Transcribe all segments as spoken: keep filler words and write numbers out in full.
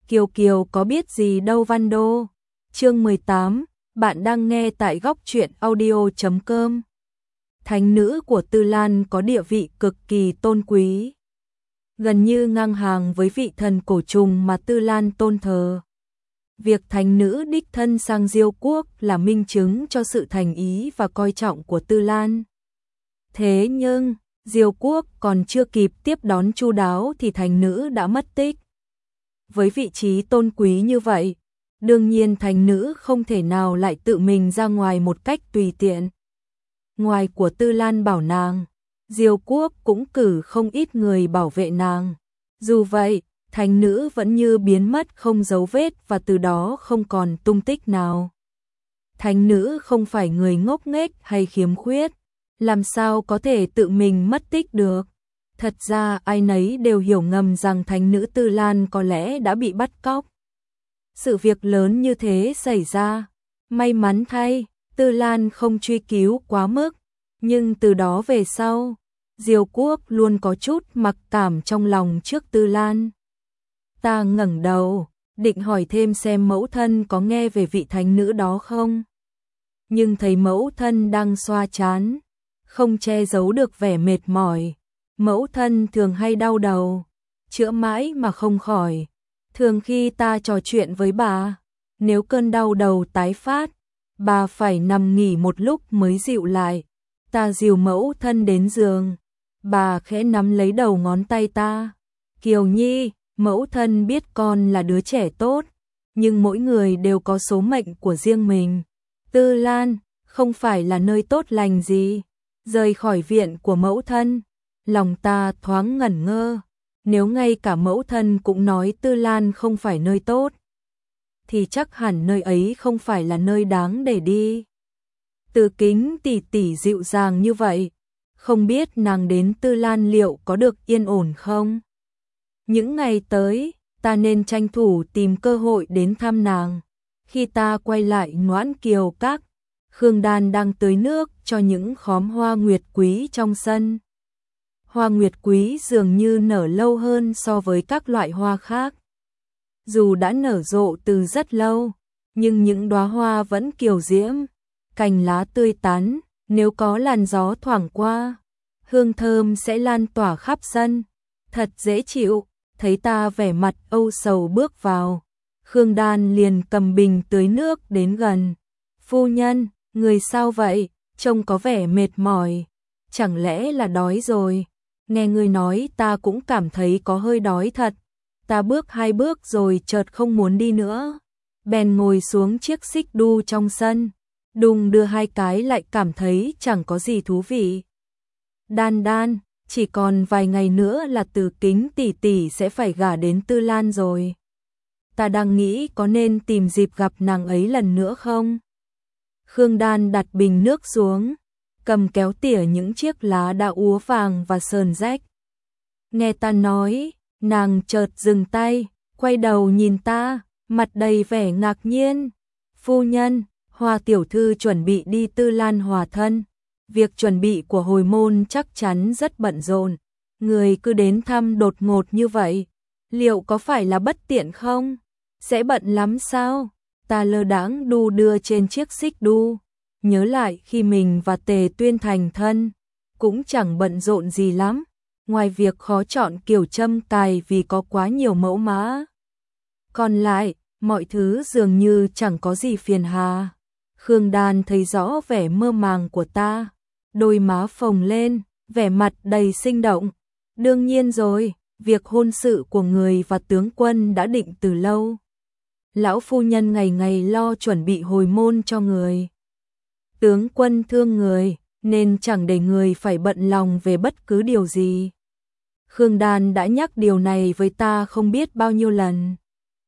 Kiều Kiều có biết gì đâu Văn Đô. Chương mười tám, bạn đang nghe tại góc truyện audio chấm com. Thánh nữ của Tư Lan có địa vị cực kỳ tôn quý, gần như ngang hàng với vị thần cổ trùng mà Tư Lan tôn thờ. Việc thánh nữ đích thân sang Diêu quốc là minh chứng cho sự thành ý và coi trọng của Tư Lan. Thế nhưng, Diêu quốc còn chưa kịp tiếp đón chu đáo thì thánh nữ đã mất tích. Với vị trí tôn quý như vậy, đương nhiên thánh nữ không thể nào lại tự mình ra ngoài một cách tùy tiện. Ngoài của Tư Lan bảo nàng, Diêu quốc cũng cử không ít người bảo vệ nàng. Dù vậy, thánh nữ vẫn như biến mất không dấu vết và từ đó không còn tung tích nào. Thánh nữ không phải người ngốc nghếch hay khiếm khuyết, làm sao có thể tự mình mất tích được. Thật ra ai nấy đều hiểu ngầm rằng thánh nữ Tư Lan có lẽ đã bị bắt cóc. Sự việc lớn như thế xảy ra, may mắn thay, Tư Lan không truy cứu quá mức, nhưng từ đó về sau, Diêu quốc luôn có chút mặc cảm trong lòng trước Tư Lan. Ta ngẩng đầu, định hỏi thêm xem mẫu thân có nghe về vị thánh nữ đó không, nhưng thấy mẫu thân đang xoa trán, không che giấu được vẻ mệt mỏi. Mẫu thân thường hay đau đầu, chữa mãi mà không khỏi. Thường khi ta trò chuyện với bà, nếu cơn đau đầu tái phát, bà phải nằm nghỉ một lúc mới dịu lại. Ta dìu mẫu thân đến giường, bà khẽ nắm lấy đầu ngón tay ta. Kiều Nhi, mẫu thân biết con là đứa trẻ tốt, nhưng mỗi người đều có số mệnh của riêng mình. Tư Lan không phải là nơi tốt lành gì. Rời khỏi viện của mẫu thân, lòng ta thoáng ngẩn ngơ. Nếu ngay cả mẫu thân cũng nói Tư Lan không phải nơi tốt, thì chắc hẳn nơi ấy không phải là nơi đáng để đi. Từ Kính tỷ tỷ dịu dàng như vậy, không biết nàng đến Tư Lan liệu có được yên ổn không? Những ngày tới, ta nên tranh thủ tìm cơ hội đến thăm nàng. Khi ta quay lại Noãn Kiều Các, Khương Đan đang tưới nước cho những khóm hoa nguyệt quý trong sân. Hoa nguyệt quý dường như nở lâu hơn so với các loại hoa khác. Dù đã nở rộ từ rất lâu, nhưng những đóa hoa vẫn kiều diễm, cành lá tươi tắn, nếu có làn gió thoảng qua, hương thơm sẽ lan tỏa khắp sân, thật dễ chịu. Thấy ta vẻ mặt âu sầu bước vào, Khương Đan liền cầm bình tưới nước đến gần. Phu nhân, người sao vậy? Trông có vẻ mệt mỏi, chẳng lẽ là đói rồi? Nghe người nói ta cũng cảm thấy có hơi đói thật. Ta bước hai bước rồi chợt không muốn đi nữa, bèn ngồi xuống chiếc xích đu trong sân, đùng đưa hai cái lại cảm thấy chẳng có gì thú vị. Đan Đan, chỉ còn vài ngày nữa là Từ Kính tỷ tỷ sẽ phải gả đến Tư Lan rồi. Ta đang nghĩ có nên tìm dịp gặp nàng ấy lần nữa không? Khương Đan đặt bình nước xuống, cầm kéo tỉa những chiếc lá đã úa vàng và sờn rách. Nghe ta nói, nàng chợt dừng tay, quay đầu nhìn ta, mặt đầy vẻ ngạc nhiên. Phu nhân, Hoa tiểu thư chuẩn bị đi Tư Lan hòa thân. Việc chuẩn bị của hồi môn chắc chắn rất bận rộn. Người cứ đến thăm đột ngột như vậy, liệu có phải là bất tiện không? Sẽ bận lắm sao? Ta lơ đãng đu đưa trên chiếc xích đu, nhớ lại khi mình và Tề Tuyên thành thân, cũng chẳng bận rộn gì lắm, ngoài việc khó chọn kiểu châm cài vì có quá nhiều mẫu mã. Còn lại, mọi thứ dường như chẳng có gì phiền hà. Khương Đan thấy rõ vẻ mơ màng của ta, đôi má phồng lên, vẻ mặt đầy sinh động. Đương nhiên rồi, việc hôn sự của người và tướng quân đã định từ lâu. Lão phu nhân ngày ngày lo chuẩn bị hồi môn cho người. Tướng quân thương người, nên chẳng để người phải bận lòng về bất cứ điều gì. Khương Đan đã nhắc điều này với ta không biết bao nhiêu lần.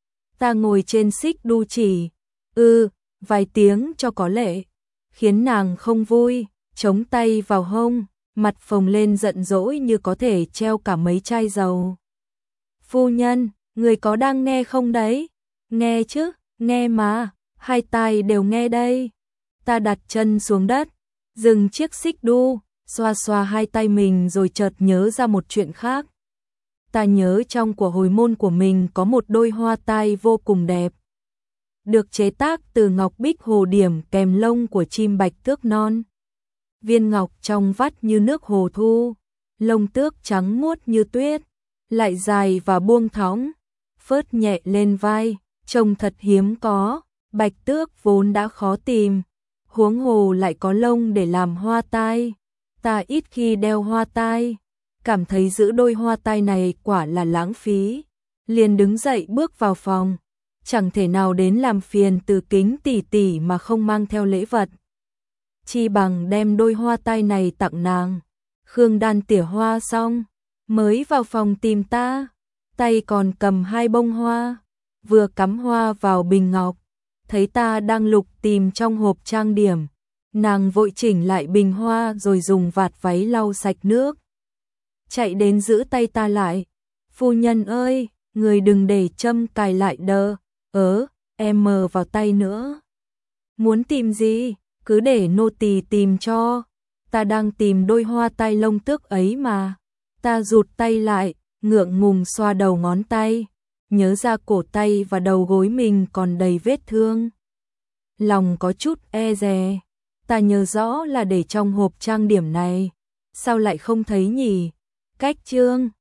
Ta ngồi trên xích đu chỉ, ư, vài tiếng cho có lệ, khiến nàng không vui, chống tay vào hông, mặt phồng lên giận dỗi như có thể treo cả mấy chai dầu. Phu nhân, người có đang nghe không đấy? Nghe chứ, nghe mà, hai tai đều nghe đây. Ta đặt chân xuống đất, dừng chiếc xích đu, xoa xoa hai tay mình rồi chợt nhớ ra một chuyện khác. Ta nhớ trong của hồi môn của mình có một đôi hoa tai vô cùng đẹp. Được chế tác từ ngọc bích hồ điểm kèm lông của chim bạch tước non. Viên ngọc trong vắt như nước hồ thu, lông tước trắng muốt như tuyết, lại dài và buông thõng, phớt nhẹ lên vai, trông thật hiếm có, bạch tước vốn đã khó tìm, huống hồ lại có lông để làm hoa tai. Ta ít khi đeo hoa tai, cảm thấy giữ đôi hoa tai này quả là lãng phí, liền đứng dậy bước vào phòng, chẳng thể nào đến làm phiền Từ Kính tỷ tỷ mà không mang theo lễ vật. Chi bằng đem đôi hoa tai này tặng nàng. Khương Đan tỉa hoa xong, mới vào phòng tìm ta, tay còn cầm hai bông hoa, vừa cắm hoa vào bình ngọc, thấy ta đang lục tìm trong hộp trang điểm, nàng vội chỉnh lại bình hoa rồi dùng vạt váy lau sạch nước. Chạy đến giữ tay ta lại, phu nhân ơi, người đừng để châm cài lại đờ, ớ, em mờ vào tay nữa. Muốn tìm gì, cứ để nô tỳ tìm cho, ta đang tìm đôi hoa tai lông tước ấy mà. Ta rụt tay lại, ngượng ngùng xoa đầu ngón tay, nhớ ra cổ tay và đầu gối mình còn đầy vết thương. Lòng có chút e dè, ta nhớ rõ là để trong hộp trang điểm này, sao lại không thấy nhỉ? Cách chương